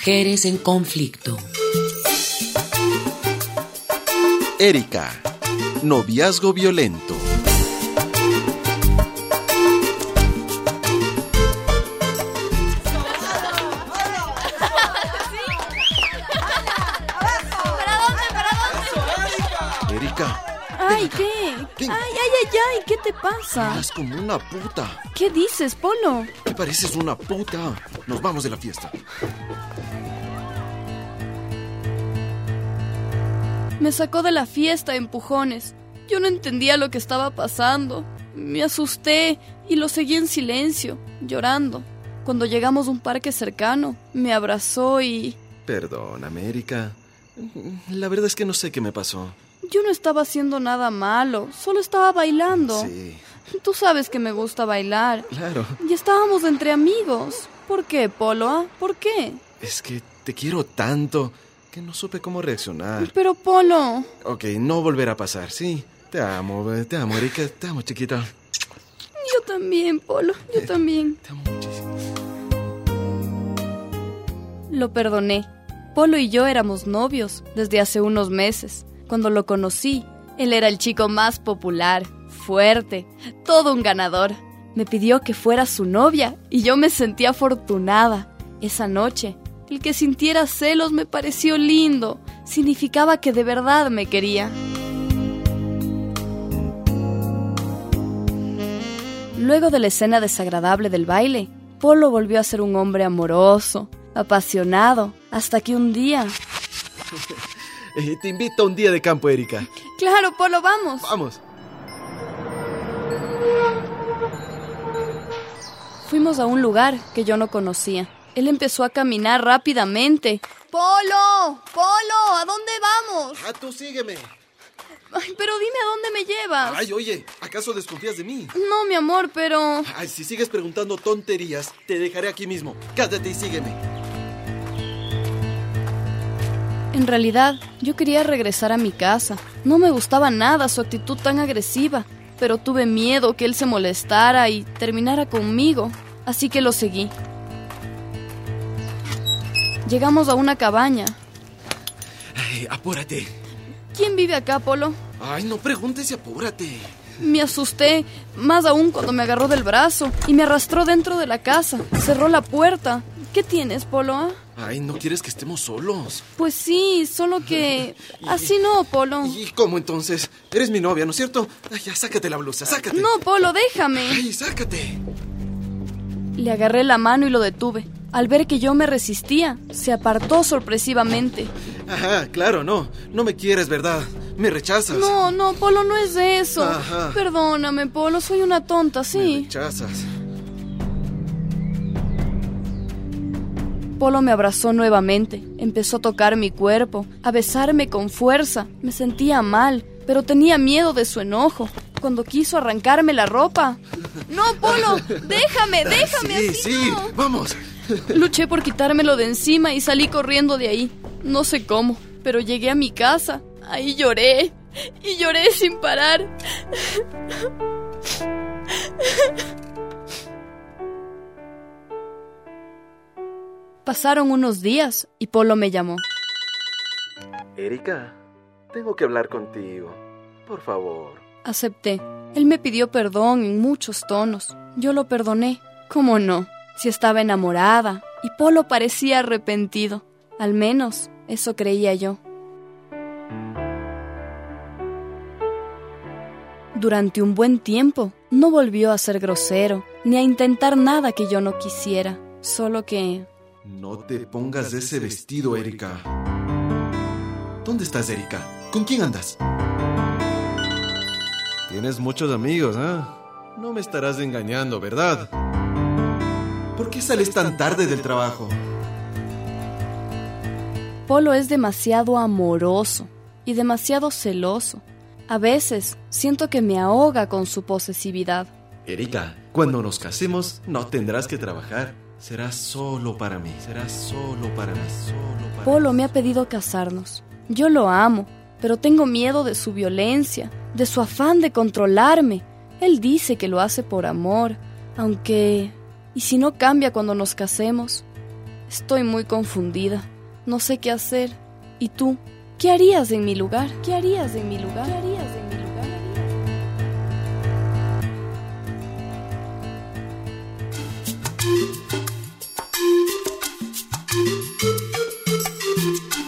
Mujeres en conflicto. Erika, noviazgo violento. Erika. Ay, ¿qué? Ay, ¿qué te pasa? Eres como una puta. ¿Qué dices, Polo? Te pareces una puta. Nos vamos de la fiesta. Me sacó de la fiesta a empujones. Yo no entendía lo que estaba pasando. Me asusté y lo seguí en silencio, llorando. Cuando llegamos a un parque cercano, me abrazó y... Perdóname, Erika. La verdad es que no sé qué me pasó. Yo no estaba haciendo nada malo, solo estaba bailando. Sí. Tú sabes que me gusta bailar. Claro. Y estábamos entre amigos. ¿Por qué, Polo? ¿Ah? ¿Por qué? Es que te quiero tanto que no supe cómo reaccionar. Pero, Polo... Ok, no volverá a pasar, sí. Te amo, Erika. Te amo, chiquita. Yo también, Polo. Yo también. Te amo muchísimo. Lo perdoné. Polo y yo éramos novios desde hace unos meses. Cuando lo conocí, él era el chico más popular, fuerte, todo un ganador. Me pidió que fuera su novia y yo me sentí afortunada. Esa noche, el que sintiera celos me pareció lindo. Significaba que de verdad me quería. Luego de la escena desagradable del baile, Polo volvió a ser un hombre amoroso, apasionado, hasta que un día... Te invito a un día de campo, Erika. Claro, Polo, vamos. Vamos. Fuimos a un lugar que yo no conocía. Él empezó a caminar rápidamente. ¡Polo! ¡Polo! ¿A dónde vamos? Tú sígueme. Ay, pero dime a dónde me llevas. Ay, oye, ¿acaso desconfías de mí? No, mi amor, pero... Ay, si sigues preguntando tonterías, te dejaré aquí mismo. Cállate y sígueme. En realidad, yo quería regresar a mi casa. No me gustaba nada su actitud tan agresiva, pero tuve miedo que él se molestara y terminara conmigo, así que lo seguí. Llegamos a una cabaña. Ay, apúrate. ¿Quién vive acá, Polo? Ay, no preguntes y apúrate. Me asusté, más aún cuando me agarró del brazo y me arrastró dentro de la casa. Cerró la puerta. ¿Qué tienes, Polo? ¿Ah? Ay, ¿no quieres que estemos solos? Pues sí, solo que... Así no, Polo. ¿Y cómo entonces? Eres mi novia, ¿no es cierto? Ay, ya, sácate la blusa, sácate. No, Polo, déjame. Ay, sácate. Le agarré la mano y lo detuve. Al ver que yo me resistía, se apartó sorpresivamente. Ajá, claro, no me quieres, ¿verdad? Me rechazas. No, Polo, no es eso. Ajá. Perdóname, Polo, soy una tonta, sí. Me rechazas. Polo me abrazó nuevamente, empezó a tocar mi cuerpo, a besarme con fuerza. Me sentía mal, pero tenía miedo de su enojo. Cuando quiso arrancarme la ropa... ¡No, Polo! ¡Déjame! Sí, así sí, no! vamos. Luché por quitármelo de encima y salí corriendo de ahí. No sé cómo, pero llegué a mi casa. Ahí lloré, y lloré sin parar. Pasaron unos días y Polo me llamó. Erika, tengo que hablar contigo. Por favor. Acepté. Él me pidió perdón en muchos tonos. Yo lo perdoné. ¿Cómo no? Si estaba enamorada. Y Polo parecía arrepentido. Al menos, eso creía yo. Durante un buen tiempo, no volvió a ser grosero, ni a intentar nada que yo no quisiera. Solo que... No te pongas ese vestido, Erika. ¿Dónde estás, Erika? ¿Con quién andas? Tienes muchos amigos, ¿eh? No me estarás engañando, ¿verdad? ¿Por qué sales tan tarde del trabajo? Polo es demasiado amoroso y demasiado celoso. A veces siento que me ahoga con su posesividad. Erika, cuando nos casemos, no tendrás que trabajar. Serás solo para mí, Polo me ha pedido casarnos. Yo lo amo, pero tengo miedo de su violencia, de su afán de controlarme. Él dice que lo hace por amor, aunque... ¿Y si no cambia cuando nos casemos? Estoy muy confundida. No sé qué hacer. ¿Y tú? ¿Qué harías en mi lugar? ¿Qué harías en mi lugar? ¿Qué harías en mi lugar?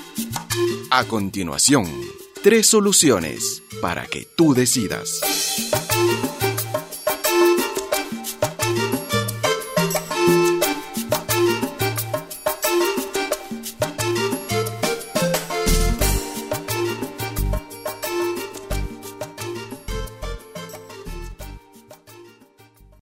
A continuación, 3 soluciones para que tú decidas.